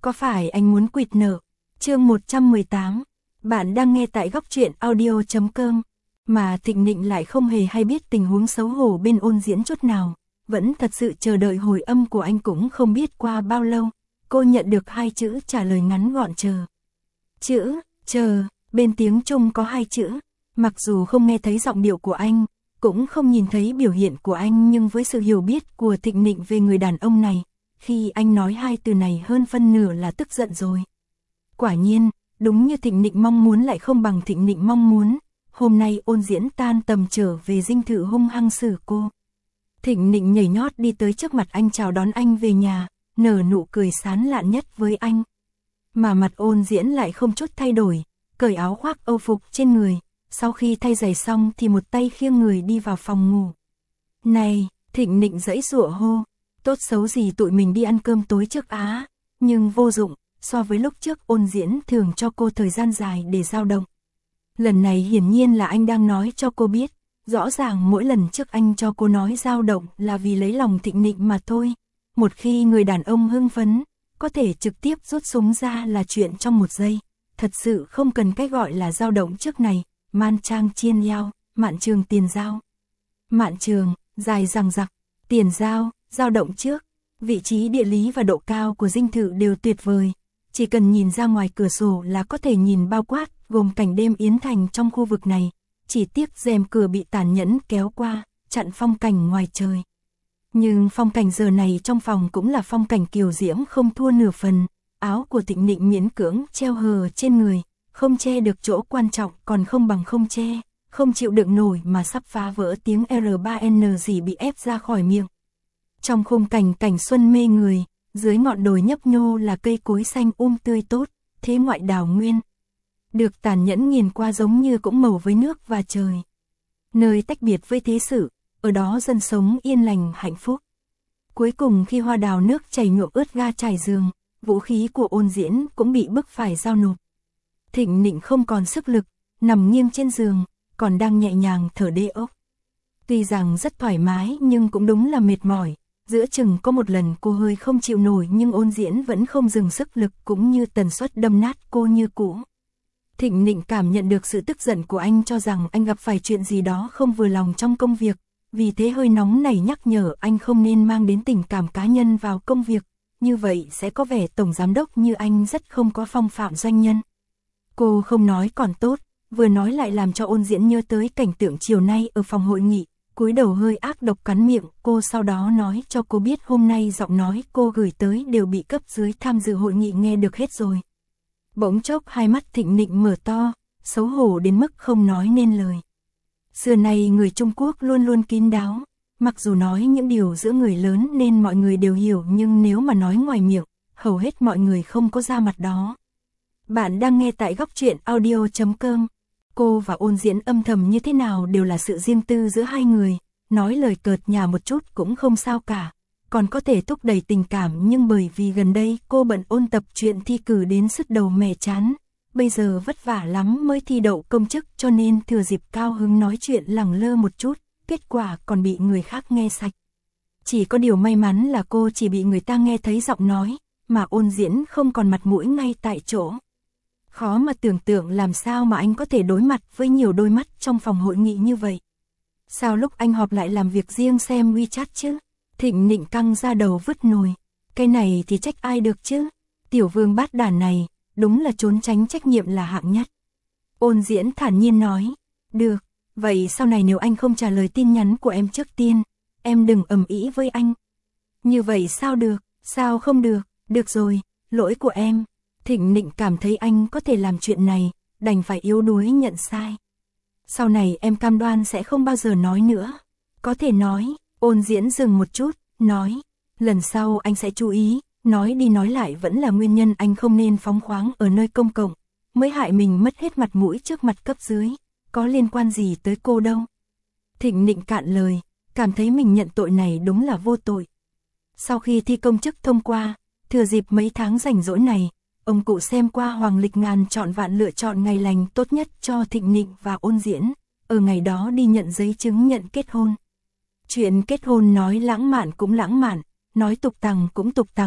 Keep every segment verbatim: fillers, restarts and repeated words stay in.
Có phải anh muốn quỵt nợ? Chương một trăm mười tám. Bạn đang nghe tại góc truyện audio chấm com. Mà Thịnh Nịnh lại không hề hay biết tình huống xấu hổ bên Ôn Diễn chút nào, vẫn thật sự chờ đợi hồi âm của anh. Cũng không biết qua bao lâu, cô nhận được hai chữ trả lời ngắn gọn: chờ. Chữ chờ bên tiếng Trung có hai chữ. Mặc dù không nghe thấy giọng điệu của anh, cũng không nhìn thấy biểu hiện của anh, nhưng với sự hiểu biết của Thịnh Nịnh về người đàn ông này, khi anh nói hai từ này hơn phân nửa là tức giận rồi. Quả nhiên, đúng như Thịnh Nịnh mong muốn lại không bằng Thịnh Nịnh mong muốn, hôm nay Ôn Diễn tan tầm trở về dinh thự hung hăng xử cô. Thịnh Nịnh nhảy nhót đi tới trước mặt anh chào đón anh về nhà, nở nụ cười sán lạn nhất với anh. Mà mặt Ôn Diễn lại không chút thay đổi, cởi áo khoác âu phục trên người, sau khi thay giày xong thì một tay khiêng người đi vào phòng ngủ. Này, Thịnh Nịnh giãy giụa hô, tốt xấu gì tụi mình đi ăn cơm tối trước á, nhưng vô dụng, so với lúc trước Ôn Diễn thường cho cô thời gian dài để dao động. Lần này hiển nhiên là anh đang nói cho cô biết, rõ ràng mỗi lần trước anh cho cô nói dao động là vì lấy lòng Thịnh Nịnh mà thôi. Một khi người đàn ông hưng phấn, có thể trực tiếp rút súng ra là chuyện trong một giây, thật sự không cần cái gọi là dao động trước này. Man trang chiên yao, mạn trường tiền giao. Mạn trường, dài dằng dặc, tiền giao, dao động trước. Vị trí địa lý và độ cao của dinh thự đều tuyệt vời. Chỉ cần nhìn ra ngoài cửa sổ là có thể nhìn bao quát, gồm cảnh đêm Yến Thành trong khu vực này. Chỉ tiếc rèm cửa bị tàn nhẫn kéo qua, chặn phong cảnh ngoài trời. Nhưng phong cảnh giờ này trong phòng cũng là phong cảnh kiều diễm không thua nửa phần. Áo của Thịnh Nịnh miễn cưỡng treo hờ trên người, không che được chỗ quan trọng, còn không bằng không che, không chịu đựng nổi mà sắp phá vỡ tiếng R ba N gì bị ép ra khỏi miệng. Trong khung cảnh cảnh xuân mê người, dưới ngọn đồi nhấp nhô là cây cối xanh um tươi tốt, thế ngoại đào nguyên. Được tàn nhẫn nghiền qua giống như cũng màu với nước và trời. Nơi tách biệt với thế sự, ở đó dân sống yên lành hạnh phúc. Cuối cùng khi hoa đào nước chảy nhuộm ướt ga trải giường, vũ khí của Ôn Diễn cũng bị bức phải giao nộp. Thịnh Nịnh không còn sức lực, nằm nghiêng trên giường, còn đang nhẹ nhàng thở đê ốc. Tuy rằng rất thoải mái nhưng cũng đúng là mệt mỏi, giữa chừng có một lần cô hơi không chịu nổi nhưng Ôn Diễn vẫn không dừng sức lực cũng như tần suất đâm nát cô như cũ. Thịnh Nịnh cảm nhận được sự tức giận của anh, cho rằng anh gặp phải chuyện gì đó không vừa lòng trong công việc, vì thế hơi nóng này nhắc nhở anh không nên mang đến tình cảm cá nhân vào công việc, như vậy sẽ có vẻ tổng giám đốc như anh rất không có phong phạm doanh nhân. Cô không nói còn tốt, vừa nói lại làm cho Ôn Diễn nhớ tới cảnh tượng chiều nay ở phòng hội nghị, cúi đầu hơi ác độc cắn miệng. Cô sau đó nói cho cô biết hôm nay giọng nói cô gửi tới đều bị cấp dưới tham dự hội nghị nghe được hết rồi. Bỗng chốc hai mắt Thịnh Nịnh mở to, xấu hổ đến mức không nói nên lời. Xưa nay người Trung Quốc luôn luôn kín đáo, mặc dù nói những điều giữa người lớn nên mọi người đều hiểu, nhưng nếu mà nói ngoài miệng, hầu hết mọi người không có ra mặt đó. Bạn đang nghe tại góc truyện audio chấm com. Cô và Ôn Diễn âm thầm như thế nào đều là sự riêng tư giữa hai người, nói lời cợt nhả một chút cũng không sao cả, còn có thể thúc đẩy tình cảm, nhưng bởi vì gần đây cô bận ôn tập chuyện thi cử đến sứt đầu mẻ chán, bây giờ vất vả lắm mới thi đậu công chức, cho nên thừa dịp cao hứng nói chuyện lẳng lơ một chút, kết quả còn bị người khác nghe sạch. Chỉ có điều may mắn là cô chỉ bị người ta nghe thấy giọng nói, mà Ôn Diễn không còn mặt mũi ngay tại chỗ. Khó mà tưởng tượng làm sao mà anh có thể đối mặt với nhiều đôi mắt trong phòng hội nghị như vậy. Sao lúc anh họp lại làm việc riêng xem WeChat chứ? Thịnh Nịnh căng ra đầu vứt nồi. Cái này thì trách ai được chứ? Tiểu vương bát đàn này, đúng là trốn tránh trách nhiệm là hạng nhất. Ôn Diễn thản nhiên nói. Được, vậy sau này nếu anh không trả lời tin nhắn của em trước tiên, em đừng ầm ĩ với anh. Như vậy sao được, sao không được, được rồi, lỗi của em. Thịnh Nịnh cảm thấy anh có thể làm chuyện này, đành phải yếu đuối nhận sai. Sau này em cam đoan sẽ không bao giờ nói nữa. Có thể nói. Ôn Diễn dừng một chút, nói, lần sau anh sẽ chú ý. Nói đi nói lại vẫn là nguyên nhân anh không nên phóng khoáng ở nơi công cộng, mới hại mình mất hết mặt mũi trước mặt cấp dưới, có liên quan gì tới cô đâu. Thịnh Nịnh cạn lời, cảm thấy mình nhận tội này đúng là vô tội. Sau khi thi công chức thông qua, thừa dịp mấy tháng rảnh rỗi này, ông cụ xem qua hoàng lịch ngàn chọn vạn lựa chọn ngày lành tốt nhất cho Thịnh Nịnh và Ôn Diễn, ở ngày đó đi nhận giấy chứng nhận kết hôn. Chuyện kết hôn nói lãng mạn cũng lãng mạn, nói tục tằng cũng tục tằng,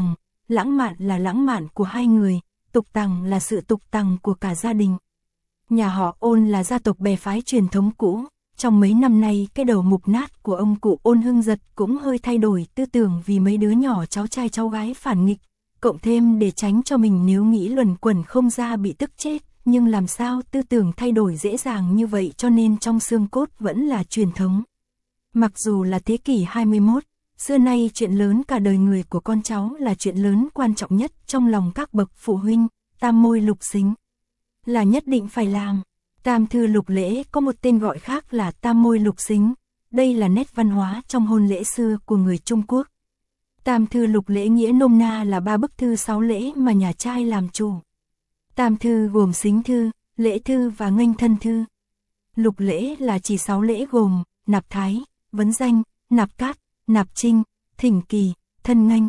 lãng mạn là lãng mạn của hai người, tục tằng là sự tục tằng của cả gia đình. Nhà họ Ôn là gia tộc bè phái truyền thống cũ, trong mấy năm nay cái đầu mục nát của ông cụ Ôn Hưng Giật cũng hơi thay đổi tư tưởng vì mấy đứa nhỏ cháu trai cháu gái phản nghịch, cộng thêm để tránh cho mình nếu nghĩ luẩn quẩn không ra bị tức chết, nhưng làm sao tư tưởng thay đổi dễ dàng như vậy cho nên trong xương cốt vẫn là truyền thống. Mặc dù là thế kỷ hai mươi mốt, xưa nay chuyện lớn cả đời người của con cháu là chuyện lớn quan trọng nhất trong lòng các bậc phụ huynh, tam môi lục xính là nhất định phải làm. Tam thư lục lễ có một tên gọi khác là tam môi lục xính, đây là nét văn hóa trong hôn lễ xưa của người Trung Quốc. Tam thư lục lễ nghĩa nôm na là ba bức thư sáu lễ mà nhà trai làm chủ. Tam thư gồm xính thư, lễ thư và nghênh thân thư. Lục lễ là chỉ sáu lễ gồm nạp thái, vấn danh, nạp cát, nạp trinh, thỉnh kỳ, thân nghênh.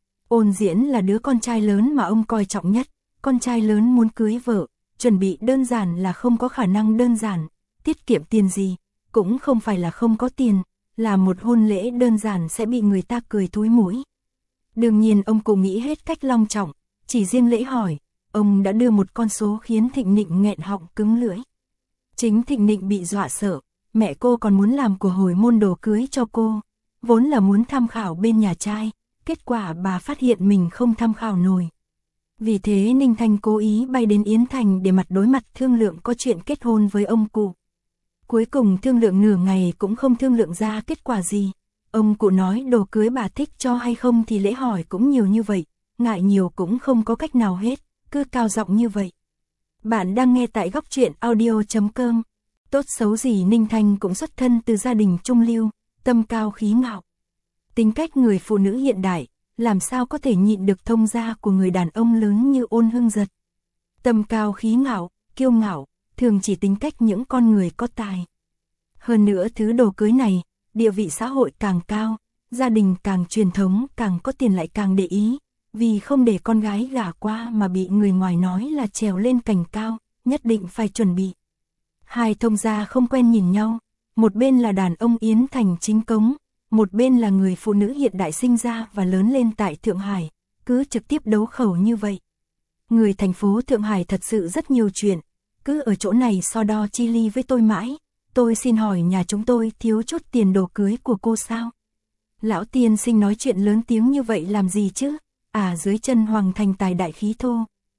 Ôn Diễn là đứa con trai lớn mà ông coi trọng nhất, con trai lớn muốn cưới vợ, chuẩn bị đơn giản là không có khả năng đơn giản, tiết kiệm tiền gì, cũng không phải là không có tiền, là một hôn lễ đơn giản sẽ bị người ta cười thúi mũi. Đương nhiên ông cũng nghĩ hết cách long trọng, chỉ riêng lễ hỏi, ông đã đưa một con số khiến Thịnh Nịnh nghẹn họng cứng lưỡi. Chính Thịnh Nịnh bị dọa sợ, mẹ cô còn muốn làm của hồi môn đồ cưới cho cô, vốn là muốn tham khảo bên nhà trai, kết quả bà phát hiện mình không tham khảo nổi. Vì thế Ninh Thanh cố ý bay đến Yến Thành để mặt đối mặt thương lượng có chuyện kết hôn với ông cụ. Cuối cùng thương lượng nửa ngày cũng không thương lượng ra kết quả gì. Ông cụ nói đồ cưới bà thích cho hay không thì lễ hỏi cũng nhiều như vậy, ngại nhiều cũng không có cách nào hết, cứ cao giọng như vậy. Bạn đang nghe tại góc truyện audio chấm com. Tốt xấu gì Ninh Thanh cũng xuất thân từ gia đình trung lưu, tâm cao khí ngạo. Tính cách người phụ nữ hiện đại, làm sao có thể nhịn được thông gia của người đàn ông lớn như Ôn Hưng Giật. Tâm cao khí ngạo, kiêu ngạo, thường chỉ tính cách những con người có tài. Hơn nữa thứ đồ cưới này, địa vị xã hội càng cao, gia đình càng truyền thống càng có tiền lại càng để ý, vì không để con gái gả qua mà bị người ngoài nói là trèo lên cành cao, nhất định phải chuẩn bị. Hai thông gia không quen nhìn nhau, một bên là đàn ông Yến Thành chính cống, một bên là người phụ nữ hiện đại sinh ra và lớn lên tại Thượng Hải, cứ trực tiếp đấu khẩu như vậy. Người thành phố Thượng Hải thật sự rất nhiều chuyện, cứ ở chỗ này so đo chi ly với tôi mãi. Tôi xin hỏi nhà chúng tôi thiếu chút tiền đồ cưới của cô sao? Lão tiên sinh nói chuyện lớn tiếng như vậy làm gì chứ? À dưới chân hoàng thành tài đại khí thô.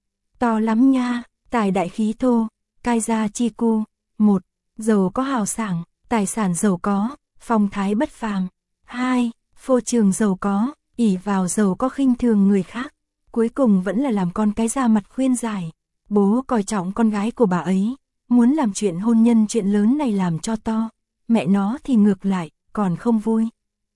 To lắm nha, tài đại khí thô, cai gia chi cu. Một, giàu có hào sảng, tài sản giàu có, phong thái bất phàm. Hai, phô trường giàu có, ỷ vào giàu có khinh thường người khác. Cuối cùng vẫn là làm con cái ra mặt khuyên giải. Bố coi trọng con gái của bà ấy, muốn làm chuyện hôn nhân chuyện lớn này làm cho to. Mẹ nó thì ngược lại, còn không vui.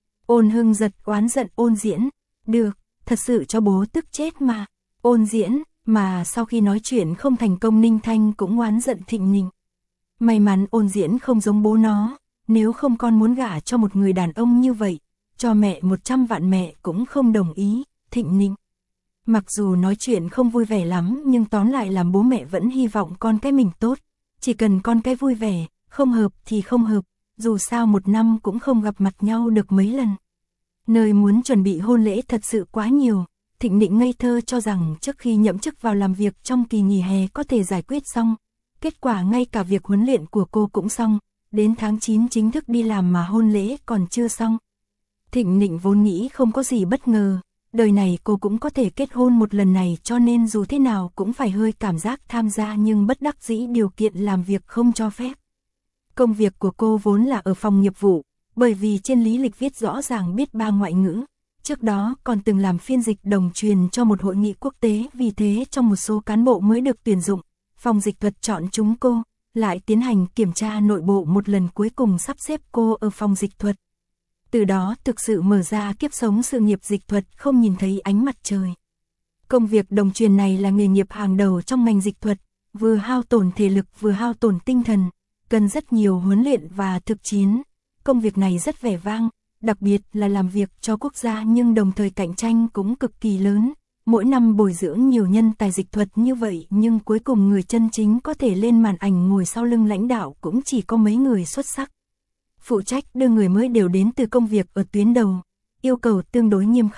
Ôn Hưng Giật oán giận Ôn Diễn. Được, thật sự cho bố tức chết mà. Ôn Diễn, mà sau khi nói chuyện không thành công Ninh Thanh cũng oán giận Thịnh Nịnh. May mắn Ôn Diễn không giống bố nó, nếu không con muốn gả cho một người đàn ông như vậy, cho mẹ một trăm vạn mẹ cũng không đồng ý. Thịnh Nịnh. Mặc dù nói chuyện không vui vẻ lắm nhưng tóm lại làm bố mẹ vẫn hy vọng con cái mình tốt. Chỉ cần con cái vui vẻ, không hợp thì không hợp, dù sao một năm cũng không gặp mặt nhau được mấy lần. Nơi muốn chuẩn bị hôn lễ thật sự quá nhiều, Thịnh Nịnh ngây thơ cho rằng trước khi nhậm chức vào làm việc trong kỳ nghỉ hè có thể giải quyết xong. Kết quả ngay cả việc huấn luyện của cô cũng xong, đến tháng chín chính thức đi làm mà hôn lễ còn chưa xong. Thịnh Nịnh vốn nghĩ không có gì bất ngờ, đời này cô cũng có thể kết hôn một lần này cho nên dù thế nào cũng phải hơi cảm giác tham gia nhưng bất đắc dĩ điều kiện làm việc không cho phép. Công việc của cô vốn là ở phòng nghiệp vụ, bởi vì trên lý lịch viết rõ ràng biết ba ngoại ngữ, trước đó còn từng làm phiên dịch đồng truyền cho một hội nghị quốc tế, vì thế trong một số cán bộ mới được tuyển dụng, phòng dịch thuật chọn chúng cô, lại tiến hành kiểm tra nội bộ một lần cuối cùng sắp xếp cô ở phòng dịch thuật. Từ đó thực sự mở ra kiếp sống sự nghiệp dịch thuật không nhìn thấy ánh mặt trời. Công việc đồng truyền này là nghề nghiệp hàng đầu trong ngành dịch thuật, vừa hao tổn thể lực vừa hao tổn tinh thần, cần rất nhiều huấn luyện và thực chiến. Công việc này rất vẻ vang, đặc biệt là làm việc cho quốc gia nhưng đồng thời cạnh tranh cũng cực kỳ lớn. Mỗi năm bồi dưỡng nhiều nhân tài dịch thuật như vậy nhưng cuối cùng người chân chính có thể lên màn ảnh ngồi sau lưng lãnh đạo cũng chỉ có mấy người xuất sắc. Phụ trách đưa người mới đều đến từ công việc ở tuyến đầu, yêu cầu tương đối nghiêm khắc,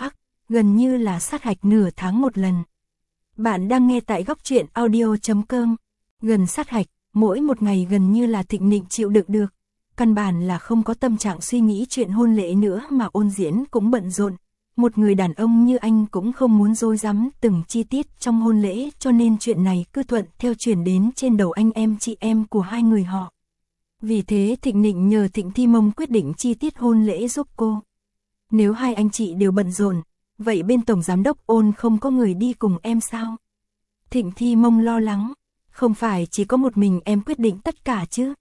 gần như là sát hạch nửa tháng một lần. Bạn đang nghe tại góc truyện audio chấm com. Gần sát hạch, mỗi một ngày gần như là Thịnh Nịnh chịu đựng được. Căn bản là không có tâm trạng suy nghĩ chuyện hôn lễ nữa mà Ôn Diễn cũng bận rộn. Một người đàn ông như anh cũng không muốn rối rắm từng chi tiết trong hôn lễ, cho nên chuyện này cứ thuận theo chuyển đến trên đầu anh em chị em của hai người họ. Vì thế Thịnh Nịnh nhờ Thịnh Thi Mông quyết định chi tiết hôn lễ giúp cô. Nếu hai anh chị đều bận rộn, vậy bên Tổng Giám đốc Ôn không có người đi cùng em sao? Thịnh Thi Mông lo lắng, không phải chỉ có một mình em quyết định tất cả chứ?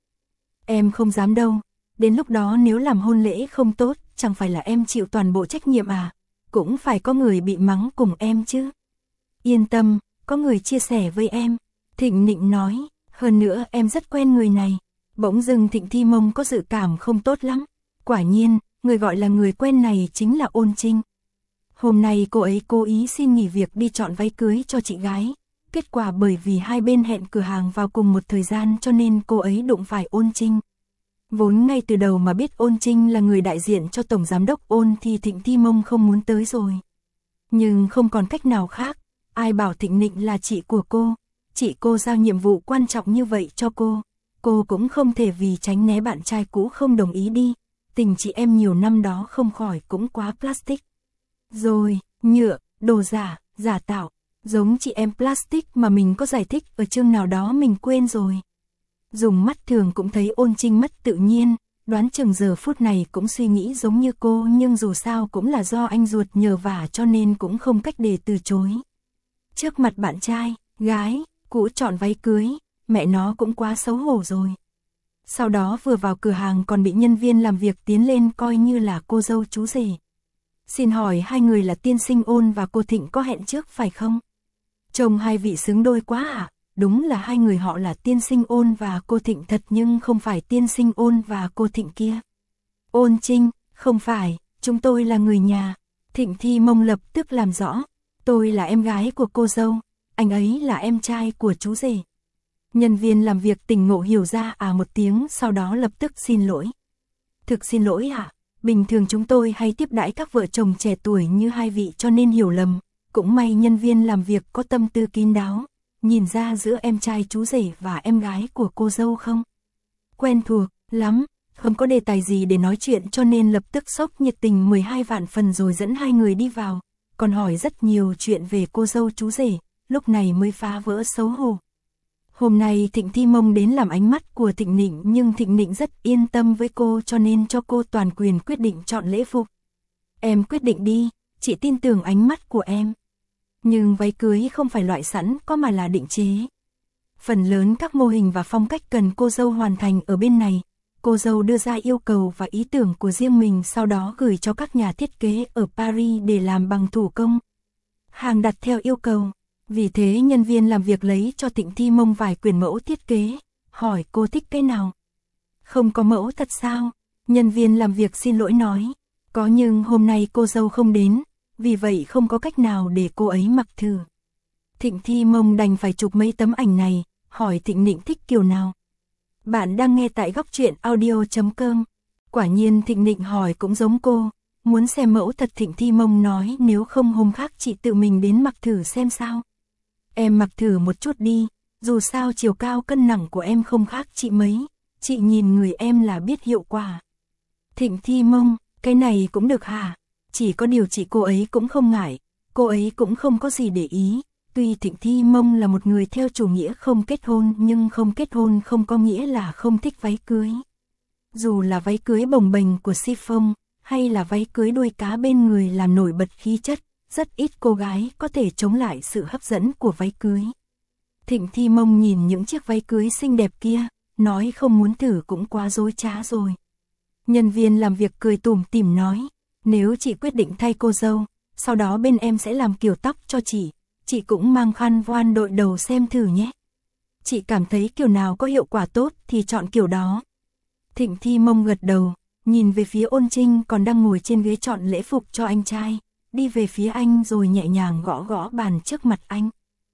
Em không dám đâu, đến lúc đó nếu làm hôn lễ không tốt, chẳng phải là em chịu toàn bộ trách nhiệm à? Cũng phải có người bị mắng cùng em chứ. Yên tâm, có người chia sẻ với em. Thịnh Nịnh nói, hơn nữa em rất quen người này. Bỗng dưng Thịnh Thi Mông có dự cảm không tốt lắm. Quả nhiên, người gọi là người quen này chính là Ôn Trinh. Hôm nay cô ấy cố ý xin nghỉ việc đi chọn váy cưới cho chị gái. Kết quả bởi vì hai bên hẹn cửa hàng vào cùng một thời gian cho nên cô ấy đụng phải Ôn Trinh. Vốn ngay từ đầu mà biết Ôn Trinh là người đại diện cho Tổng Giám đốc Ôn thì Thịnh Thi Mông không muốn tới rồi. Nhưng không còn cách nào khác, ai bảo Thịnh Nịnh là chị của cô, chị cô giao nhiệm vụ quan trọng như vậy cho cô. Cô cũng không thể vì tránh né bạn trai cũ không đồng ý đi, tình chị em nhiều năm đó không khỏi cũng quá plastic. Rồi, nhựa, đồ giả, giả tạo, giống chị em plastic mà mình có giải thích ở chương nào đó mình quên rồi. Dùng mắt thường cũng thấy Ôn Trinh mất tự nhiên, đoán chừng giờ phút này cũng suy nghĩ giống như cô, nhưng dù sao cũng là do anh ruột nhờ vả cho nên cũng không cách để từ chối. Trước mặt bạn trai, gái, cũ chọn váy cưới, mẹ nó cũng quá xấu hổ rồi. Sau đó vừa vào cửa hàng còn bị nhân viên làm việc tiến lên coi như là cô dâu chú rể. Xin hỏi hai người là tiên sinh Ôn và cô Thịnh có hẹn trước phải không? Trông hai vị xứng đôi quá à? Đúng là hai người họ là tiên sinh Ôn và cô Thịnh thật, nhưng không phải tiên sinh Ôn và cô Thịnh kia. Ôn Trinh, không phải, chúng tôi là người nhà. Thịnh Thi Mông lập tức làm rõ, tôi là em gái của cô dâu, anh ấy là em trai của chú rể. Nhân viên làm việc tỉnh ngộ hiểu ra à một tiếng, sau đó lập tức xin lỗi. Thực xin lỗi ạ, à? Bình thường chúng tôi hay tiếp đãi các vợ chồng trẻ tuổi như hai vị cho nên hiểu lầm. Cũng may nhân viên làm việc có tâm tư kín đáo, nhìn ra giữa em trai chú rể và em gái của cô dâu không? Quen thuộc lắm, không có đề tài gì để nói chuyện cho nên lập tức sốc nhiệt tình mười hai vạn phần rồi dẫn hai người đi vào, còn hỏi rất nhiều chuyện về cô dâu chú rể, lúc này mới phá vỡ xấu hổ. Hôm nay Thịnh Thi Mông đến làm ánh mắt của Thịnh Nịnh, nhưng Thịnh Nịnh rất yên tâm với cô cho nên cho cô toàn quyền quyết định chọn lễ phục. Em quyết định đi, chị tin tưởng ánh mắt của em. Nhưng váy cưới không phải loại sẵn có mà là định chế. Phần lớn các mô hình và phong cách cần cô dâu hoàn thành ở bên này. Cô dâu đưa ra yêu cầu và ý tưởng của riêng mình, sau đó gửi cho các nhà thiết kế ở Paris để làm bằng thủ công. Hàng đặt theo yêu cầu. Vì thế nhân viên làm việc lấy cho Thịnh Thi Mông vài quyển mẫu thiết kế, hỏi cô thích cái nào. Không có mẫu thật sao? Nhân viên làm việc xin lỗi nói. Có, nhưng hôm nay cô dâu không đến, vì vậy không có cách nào để cô ấy mặc thử. Thịnh Thi Mông đành phải chụp mấy tấm ảnh này, hỏi Thịnh Nịnh thích kiểu nào. Bạn đang nghe tại góc truyện audio chấm com. Quả nhiên Thịnh Nịnh hỏi cũng giống cô, muốn xem mẫu thật. Thịnh Thi Mông nói nếu không hôm khác chị tự mình đến mặc thử xem sao. Em mặc thử một chút đi, dù sao chiều cao cân nặng của em không khác chị mấy, chị nhìn người em là biết hiệu quả. Thịnh Thi Mông, cái này cũng được hả? Chỉ có điều chị cô ấy cũng không ngại, cô ấy cũng không có gì để ý. Tuy Thịnh Thi Mông là một người theo chủ nghĩa không kết hôn, nhưng không kết hôn không có nghĩa là không thích váy cưới. Dù là váy cưới bồng bềnh của chiffon, hay là váy cưới đuôi cá bên người làm nổi bật khí chất, rất ít cô gái có thể chống lại sự hấp dẫn của váy cưới. Thịnh Thi Mông nhìn những chiếc váy cưới xinh đẹp kia, nói không muốn thử cũng quá dối trá rồi. Nhân viên làm việc cười tủm tỉm nói, nếu chị quyết định thay cô dâu, sau đó bên em sẽ làm kiểu tóc cho chị, chị cũng mang khăn voan đội đầu xem thử nhé. Chị cảm thấy kiểu nào có hiệu quả tốt thì chọn kiểu đó. Thịnh Thi Mông gật đầu, nhìn về phía Ôn Trinh còn đang ngồi trên ghế chọn lễ phục cho anh trai, đi về phía anh rồi nhẹ nhàng gõ gõ bàn trước mặt anh.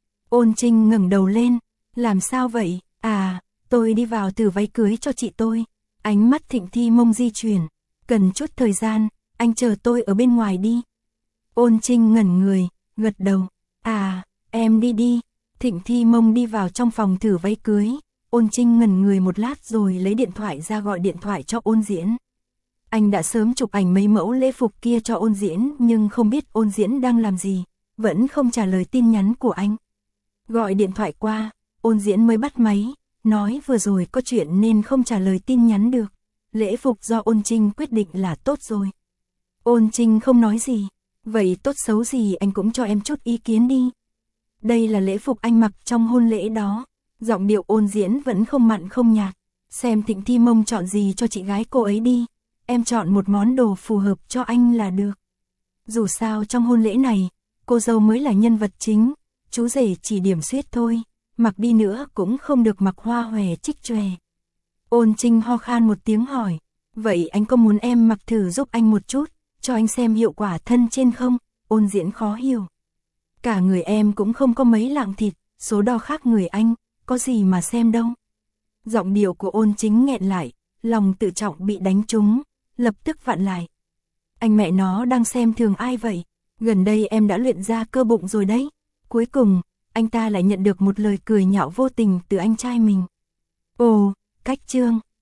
Ôn Trinh ngẩng đầu lên, làm sao vậy? À, tôi đi vào thử váy cưới cho chị tôi. Ánh mắt Thịnh Thi Mông di chuyển, cần chút thời gian, anh chờ tôi ở bên ngoài đi. Ôn Trinh ngẩn người, gật đầu. À, em đi đi. Thịnh Thi Mông đi vào trong phòng thử váy cưới. Ôn Trinh ngẩn người một lát rồi lấy điện thoại ra gọi điện thoại cho Ôn Diễn. Anh đã sớm chụp ảnh mấy mẫu lễ phục kia cho Ôn Diễn nhưng không biết Ôn Diễn đang làm gì, vẫn không trả lời tin nhắn của anh. Gọi điện thoại qua, Ôn Diễn mới bắt máy, nói vừa rồi có chuyện nên không trả lời tin nhắn được. Lễ phục do Ôn Trinh quyết định là tốt rồi. Ôn Trinh không nói gì, vậy tốt xấu gì anh cũng cho em chút ý kiến đi. Đây là lễ phục anh mặc trong hôn lễ đó. Giọng điệu Ôn Diễn vẫn không mặn không nhạt. Xem Thịnh Thi Mông chọn gì cho chị gái cô ấy đi. Em chọn một món đồ phù hợp cho anh là được. Dù sao trong hôn lễ này, cô dâu mới là nhân vật chính, chú rể chỉ điểm xuyết thôi, mặc đi nữa cũng không được mặc hoa hòe chích chòe. Ôn Trinh ho khan một tiếng hỏi, vậy anh có muốn em mặc thử giúp anh một chút, cho anh xem hiệu quả thân trên không? Ôn Diễn khó hiểu. Cả người em cũng không có mấy lạng thịt, số đo khác người anh, có gì mà xem đâu. Giọng điệu của Ôn Chính nghẹn lại, lòng tự trọng bị đánh trúng, lập tức vặn lại. Anh mẹ nó đang xem thường ai vậy? Gần đây em đã luyện ra cơ bụng rồi đấy. Cuối cùng, anh ta lại nhận được một lời cười nhạo vô tình từ anh trai mình. Ồ, cách trương,